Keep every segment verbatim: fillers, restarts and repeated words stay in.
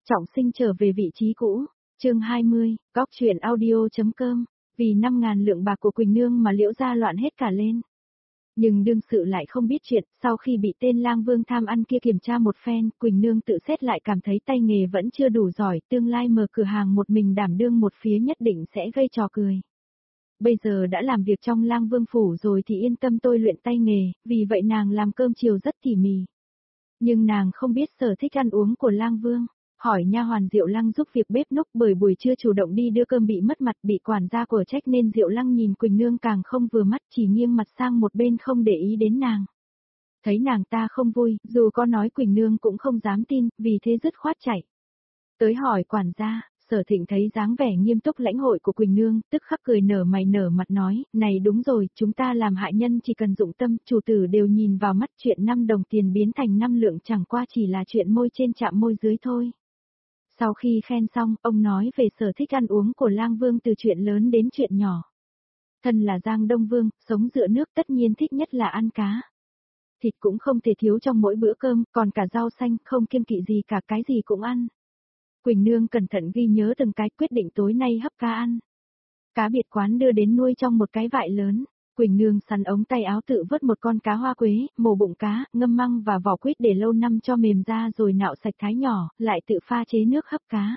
Trọng sinh trở về vị trí cũ, chương hai mươi, góc truyện audio.com, vì năm ngàn lượng bạc của Quỳnh Nương mà Liễu gia loạn hết cả lên. Nhưng đương sự lại không biết chuyện, sau khi bị tên lang vương tham ăn kia kiểm tra một phen, Quỳnh Nương tự xét lại cảm thấy tay nghề vẫn chưa đủ giỏi, tương lai mở cửa hàng một mình đảm đương một phía nhất định sẽ gây trò cười. Bây giờ đã làm việc trong lang vương phủ rồi thì yên tâm tôi luyện tay nghề, vì vậy nàng làm cơm chiều rất tỉ mỉ. Nhưng nàng không biết sở thích ăn uống của lang vương. Hỏi nha hoàn Diệu Lăng giúp việc bếp núc, bởi buổi trưa chủ động đi đưa cơm bị mất mặt, bị quản gia của trách nên Diệu Lăng nhìn Quỳnh Nương càng không vừa mắt, chỉ nghiêng mặt sang một bên không để ý đến nàng. Thấy nàng ta không vui, dù có nói Quỳnh Nương cũng không dám tin, vì thế dứt khoát chạy. Tới hỏi quản gia, Sở Thịnh thấy dáng vẻ nghiêm túc lãnh hội của Quỳnh Nương, tức khắc cười nở mày nở mặt nói, này đúng rồi, chúng ta làm hại nhân chỉ cần dụng tâm, chủ tử đều nhìn vào mắt, chuyện năm đồng tiền biến thành năm lượng chẳng qua chỉ là chuyện môi trên chạm môi dưới thôi. Sau khi khen xong, ông nói về sở thích ăn uống của lang vương từ chuyện lớn đến chuyện nhỏ. Thân là Giang Đông Vương, sống dựa nước tất nhiên thích nhất là ăn cá. Thịt cũng không thể thiếu trong mỗi bữa cơm, còn cả rau xanh, không kiêng kỵ gì cả, cái gì cũng ăn. Quỳnh Nương cẩn thận ghi nhớ từng cái, quyết định tối nay hấp cá ăn. Cá biệt quán đưa đến nuôi trong một cái vại lớn. Quỳnh Nương sắn ống tay áo tự vớt một con cá hoa quế, mổ bụng cá, ngâm măng và vỏ quýt để lâu năm cho mềm ra rồi nạo sạch thái nhỏ, lại tự pha chế nước hấp cá.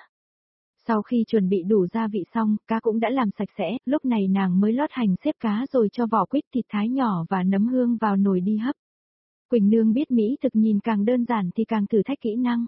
Sau khi chuẩn bị đủ gia vị xong, cá cũng đã làm sạch sẽ, lúc này nàng mới lót hành xếp cá rồi cho vỏ quýt, thịt thái nhỏ và nấm hương vào nồi đi hấp. Quỳnh Nương biết mỹ thực nhìn càng đơn giản thì càng thử thách kỹ năng.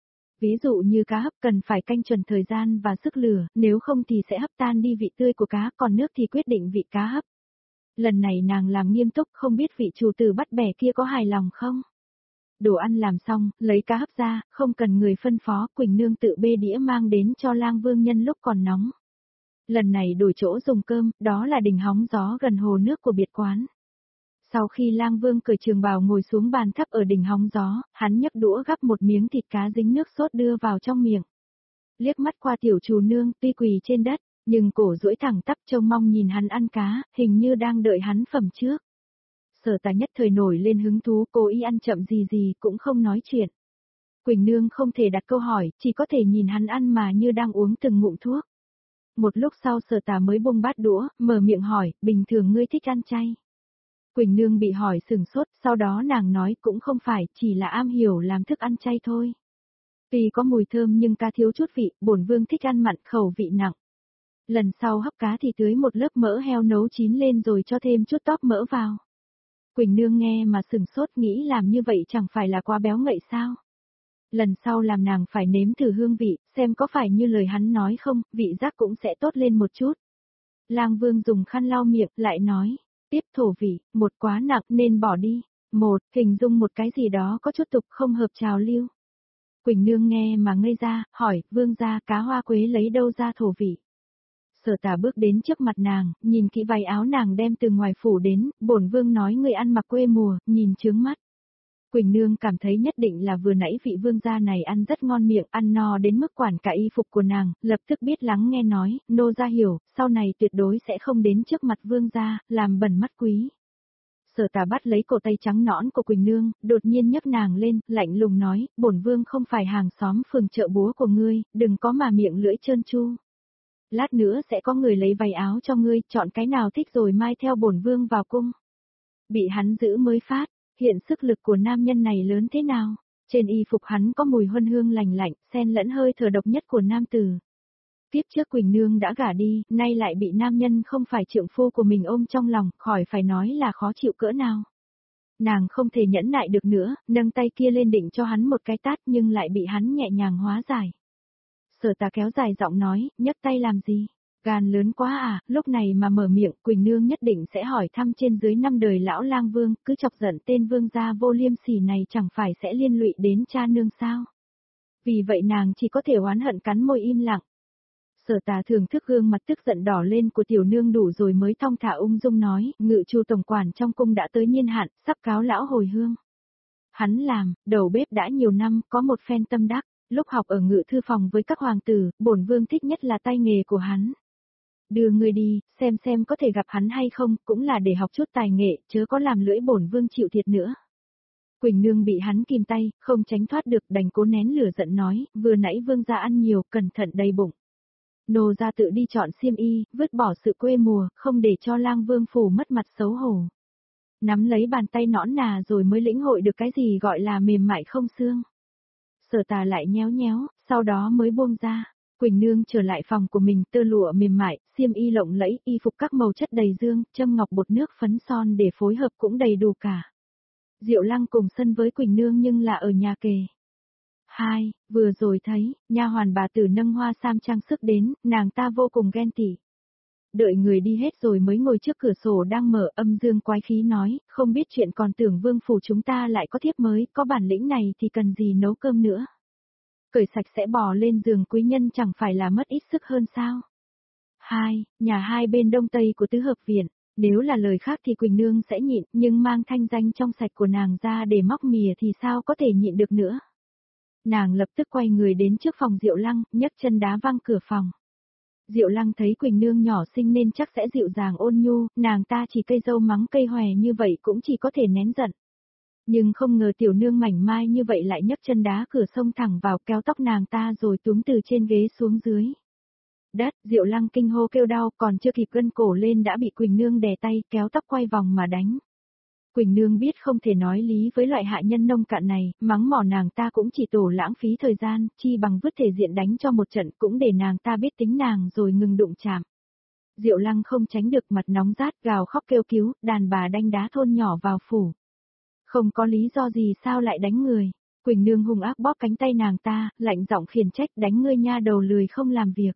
Ví dụ như cá hấp cần phải canh chuẩn thời gian và sức lửa, nếu không thì sẽ hấp tan đi vị tươi của cá, còn nước thì quyết định vị cá hấp. Lần này nàng làm nghiêm túc, không biết vị chủ tử bắt bẻ kia có hài lòng không? Đồ ăn làm xong, lấy cá hấp ra, không cần người phân phó, Quỳnh Nương tự bê đĩa mang đến cho lang vương nhân lúc còn nóng. Lần này đổi chỗ dùng cơm, đó là đình hóng gió gần hồ nước của biệt quán. Sau khi lang vương cởi trường bào ngồi xuống bàn thấp ở đỉnh hóng gió, hắn nhấc đũa gắp một miếng thịt cá dính nước sốt đưa vào trong miệng. Liếc mắt qua tiểu chủ nương, tuy quỳ trên đất, nhưng cổ duỗi thẳng tắp trông mong nhìn hắn ăn cá, hình như đang đợi hắn phẩm trước. Sở Tà nhất thời nổi lên hứng thú, cố ý ăn chậm gì gì cũng không nói chuyện. Quỳnh Nương không thể đặt câu hỏi, chỉ có thể nhìn hắn ăn mà như đang uống từng ngụm thuốc. Một lúc sau Sở Tà mới buông bát đũa, mở miệng hỏi, bình thường ngươi thích ăn chay? Quỳnh Nương bị hỏi sừng sốt, sau đó nàng nói cũng không phải, chỉ là am hiểu làm thức ăn chay thôi. Tuy có mùi thơm nhưng cá thiếu chút vị, bổn vương thích ăn mặn, khẩu vị nặng. Lần sau hấp cá thì tưới một lớp mỡ heo nấu chín lên rồi cho thêm chút tóp mỡ vào. Quỳnh Nương nghe mà sừng sốt, nghĩ làm như vậy chẳng phải là quá béo ngậy sao? Lần sau làm nàng phải nếm thử hương vị, xem có phải như lời hắn nói không, vị giác cũng sẽ tốt lên một chút. Lang Vương dùng khăn lau miệng, lại nói, tiếp thổ vị, một quá nặng nên bỏ đi. Một, hình dung một cái gì đó có chút tục không hợp trào lưu. Quỳnh Nương nghe mà ngây ra, hỏi, vương gia cá hoa quế lấy đâu ra thổ vị? Sở Tà bước đến trước mặt nàng, nhìn kỹ váy áo nàng đem từ ngoài phủ đến, bổn vương nói người ăn mặc quê mùa, nhìn chướng mắt. Quỳnh Nương cảm thấy nhất định là vừa nãy vị vương gia này ăn rất ngon miệng, ăn no đến mức quản cả y phục của nàng, lập tức biết lắng nghe nói, nô gia hiểu, sau này tuyệt đối sẽ không đến trước mặt vương gia, làm bẩn mắt quý. Sở Tà bắt lấy cổ tay trắng nõn của Quỳnh Nương, đột nhiên nhấc nàng lên, lạnh lùng nói, bổn vương không phải hàng xóm phường chợ búa của ngươi, đừng có mà miệng lưỡi trơn tru. Lát nữa sẽ có người lấy váy áo cho ngươi, chọn cái nào thích rồi mai theo bổn vương vào cung. Bị hắn giữ mới phát, hiện sức lực của nam nhân này lớn thế nào? Trên y phục hắn có mùi huân hương lành lạnh, xen lẫn hơi thở độc nhất của nam tử. Tiếp trước Quỳnh Nương đã gả đi, nay lại bị nam nhân không phải trượng phu của mình ôm trong lòng, khỏi phải nói là khó chịu cỡ nào. Nàng không thể nhẫn nại được nữa, nâng tay kia lên định cho hắn một cái tát nhưng lại bị hắn nhẹ nhàng hóa giải. Sở Tà kéo dài giọng nói, nhấc tay làm gì? Gan lớn quá à, lúc này mà mở miệng, Quỳnh Nương nhất định sẽ hỏi thăm trên dưới năm đời lão lang vương, cứ chọc giận tên vương gia vô liêm sỉ này chẳng phải sẽ liên lụy đến cha nương sao? Vì vậy nàng chỉ có thể oán hận cắn môi im lặng. Sở Tà thưởng thức gương mặt tức giận đỏ lên của tiểu nương đủ rồi mới thong thả ung dung nói, ngự chu tổng quản trong cung đã tới niên hạn, sắp cáo lão hồi hương. Hắn làm, đầu bếp đã nhiều năm, có một phen tâm đắc. Lúc học ở ngự thư phòng với các hoàng tử, bổn vương thích nhất là tay nghề của hắn. Đưa người đi, xem xem có thể gặp hắn hay không, cũng là để học chút tài nghệ, chớ có làm lưỡi bổn vương chịu thiệt nữa. Quỳnh Nương bị hắn kìm tay, không tránh thoát được đành cố nén lửa giận nói, vừa nãy vương gia ăn nhiều, cẩn thận đầy bụng. Nô gia tự đi chọn xiêm y, vứt bỏ sự quê mùa, không để cho lang vương phủ mất mặt xấu hổ. Nắm lấy bàn tay nõn nà rồi mới lĩnh hội được cái gì gọi là mềm mại không xương. Sở Tà lại nhéo nhéo, sau đó mới buông ra. Quỳnh Nương trở lại phòng của mình, tơ lụa mềm mại, xiêm y lộng lẫy, y phục các màu chất đầy dương, châm ngọc bột nước phấn son để phối hợp cũng đầy đủ cả. Diệu Lăng cùng sân với Quỳnh Nương nhưng là ở nhà kề. Hai, vừa rồi thấy, nha hoàn bà tử nâng hoa sam trang sức đến, nàng ta vô cùng ghen tị. Đợi người đi hết rồi mới ngồi trước cửa sổ đang mở, âm dương quái khí nói, không biết chuyện còn tưởng vương phủ chúng ta lại có thiếp mới, có bản lĩnh này thì cần gì nấu cơm nữa. Cởi sạch sẽ bò lên giường quý nhân chẳng phải là mất ít sức hơn sao. Hai, nhà hai bên đông tây của tứ hợp viện, nếu là lời khác thì Quỳnh Nương sẽ nhịn, nhưng mang thanh danh trong sạch của nàng ra để móc mìa thì sao có thể nhịn được nữa. Nàng lập tức quay người đến trước phòng Diệu Lăng, nhấc chân đá văng cửa phòng. Diệu Lăng thấy Quỳnh Nương nhỏ xinh nên chắc sẽ dịu dàng ôn nhu, nàng ta chỉ cây dâu mắng cây hòe như vậy cũng chỉ có thể nén giận. Nhưng không ngờ tiểu nương mảnh mai như vậy lại nhấc chân đá cửa xông thẳng vào kéo tóc nàng ta rồi túm từ trên ghế xuống dưới. Đất, Diệu Lăng kinh hô kêu đau, còn chưa kịp gân cổ lên đã bị Quỳnh Nương đè tay kéo tóc quay vòng mà đánh. Quỳnh Nương biết không thể nói lý với loại hạ nhân nông cạn này, mắng mỏ nàng ta cũng chỉ tổ lãng phí thời gian, chi bằng vứt thể diện đánh cho một trận cũng để nàng ta biết tính nàng rồi ngừng đụng chạm. Diệu Lăng không tránh được mặt nóng rát gào khóc kêu cứu, đàn bà đanh đá thôn nhỏ vào phủ. Không có lý do gì sao lại đánh người. Quỳnh Nương hung ác bóp cánh tay nàng ta, lạnh giọng khiển trách đánh ngươi nha đầu lười không làm việc.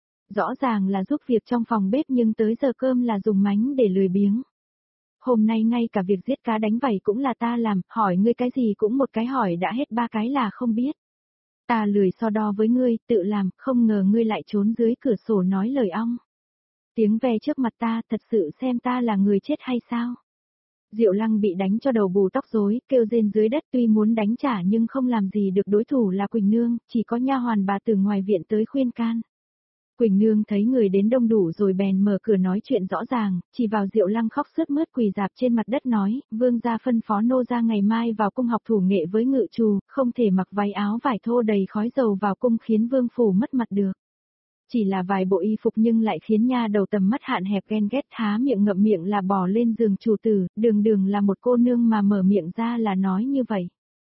Rõ ràng là giúp việc trong phòng bếp nhưng tới giờ cơm là dùng mánh để lười biếng. Hôm nay ngay cả việc giết cá đánh vảy cũng là ta làm, hỏi ngươi cái gì cũng một cái hỏi đã hết ba cái là không biết. Ta lười so đo với ngươi, tự làm, không ngờ ngươi lại trốn dưới cửa sổ nói lời ong. Tiếng ve trước mặt ta, thật sự xem ta là người chết hay sao? Diệu Lăng bị đánh cho đầu bù tóc rối, kêu rên dưới đất tuy muốn đánh trả nhưng không làm gì được đối thủ là Quỳnh Nương, chỉ có nha hoàn bà từ ngoài viện tới khuyên can. Quỳnh Nương thấy người đến đông đủ rồi bèn mở cửa nói chuyện rõ ràng, chỉ vào Diệu Lăng khóc sướt mướt quỳ dạp trên mặt đất nói, vương gia phân phó nô gia ngày mai vào cung học thủ nghệ với ngự trù, không thể mặc váy áo vải thô đầy khói dầu vào cung khiến vương phủ mất mặt được. Chỉ là vài bộ y phục nhưng lại khiến nha đầu tầm mắt hạn hẹp ghen ghét há miệng ngậm miệng là bò lên giường chủ tử, đường đường là một cô nương mà mở miệng ra là nói như vậy.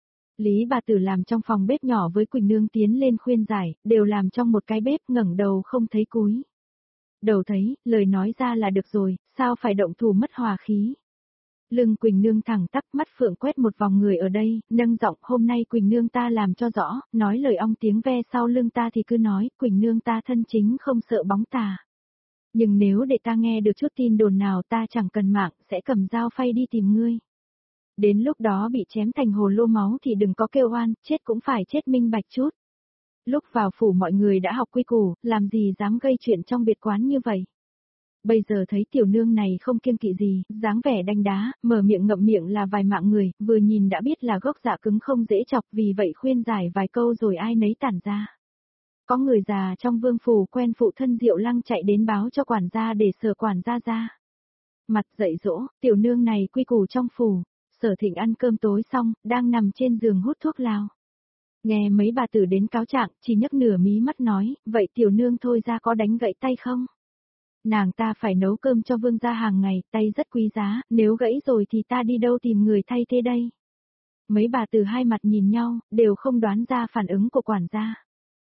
Lý bà tử làm trong phòng bếp nhỏ với Quỳnh Nương tiến lên khuyên giải, đều làm trong một cái bếp ngẩng đầu không thấy cúi. Đầu thấy, lời nói ra là được rồi, sao phải động thủ mất hòa khí. Lưng Quỳnh Nương thẳng tắp mắt phượng quét một vòng người ở đây, nâng giọng hôm nay Quỳnh Nương ta làm cho rõ, nói lời ong tiếng ve sau lưng ta thì cứ nói, Quỳnh Nương ta thân chính không sợ bóng tà. Nhưng nếu để ta nghe được chút tin đồn nào ta chẳng cần mạng, sẽ cầm dao phay đi tìm ngươi. Đến lúc đó bị chém thành hồ lô máu thì đừng có kêu oan, chết cũng phải chết minh bạch chút. Lúc vào phủ mọi người đã học quy củ, làm gì dám gây chuyện trong biệt quán như vậy. Bây giờ thấy tiểu nương này không kiêng kỵ gì, dáng vẻ đanh đá, mở miệng ngậm miệng là vài mạng người, vừa nhìn đã biết là gốc dạ cứng không dễ chọc, vì vậy khuyên giải vài câu rồi ai nấy tản ra. Có người già trong vương phủ quen phụ thân Diệu Lăng chạy đến báo cho quản gia để Sở quản gia ra. Mặt dậy dỗ, tiểu nương này quy củ trong phủ. Sở Thịnh ăn cơm tối xong, đang nằm trên giường hút thuốc lào. Nghe mấy bà tử đến cáo trạng, chỉ nhấc nửa mí mắt nói, vậy tiểu nương thôi ra có đánh gãy tay không? Nàng ta phải nấu cơm cho vương gia hàng ngày, tay rất quý giá, nếu gãy rồi thì ta đi đâu tìm người thay thế đây? Mấy bà tử hai mặt nhìn nhau, đều không đoán ra phản ứng của quản gia.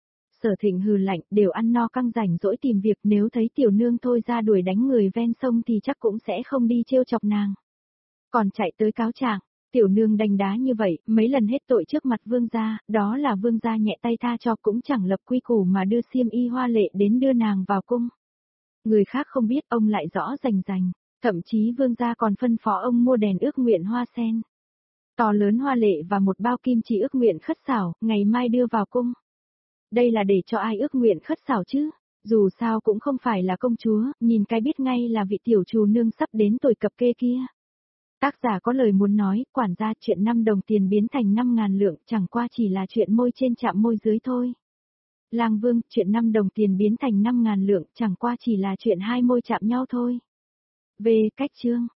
Sở Thịnh hừ lạnh, đều ăn no căng rảnh rỗi tìm việc, nếu thấy tiểu nương thôi ra đuổi đánh người ven sông thì chắc cũng sẽ không đi trêu chọc nàng. Còn chạy tới cáo trạng, tiểu nương đánh đá như vậy, mấy lần hết tội trước mặt vương gia, đó là vương gia nhẹ tay tha cho cũng chẳng lập quy củ mà đưa xiêm y hoa lệ đến đưa nàng vào cung. Người khác không biết ông lại rõ rành rành, thậm chí vương gia còn phân phó ông mua đèn ước nguyện hoa sen. To lớn hoa lệ và một bao kim chỉ ước nguyện khất xảo, ngày mai đưa vào cung. Đây là để cho ai ước nguyện khất xảo chứ? Dù sao cũng không phải là công chúa, nhìn cái biết ngay là vị tiểu trù nương sắp đến tuổi cập kê kia. Tác giả có lời muốn nói, quản gia chuyện năm đồng tiền biến thành năm ngàn lượng, chẳng qua chỉ là chuyện môi trên chạm môi dưới thôi. Lang Vương, chuyện năm đồng tiền biến thành năm ngàn lượng, chẳng qua chỉ là chuyện hai môi chạm nhau thôi. Về cách chương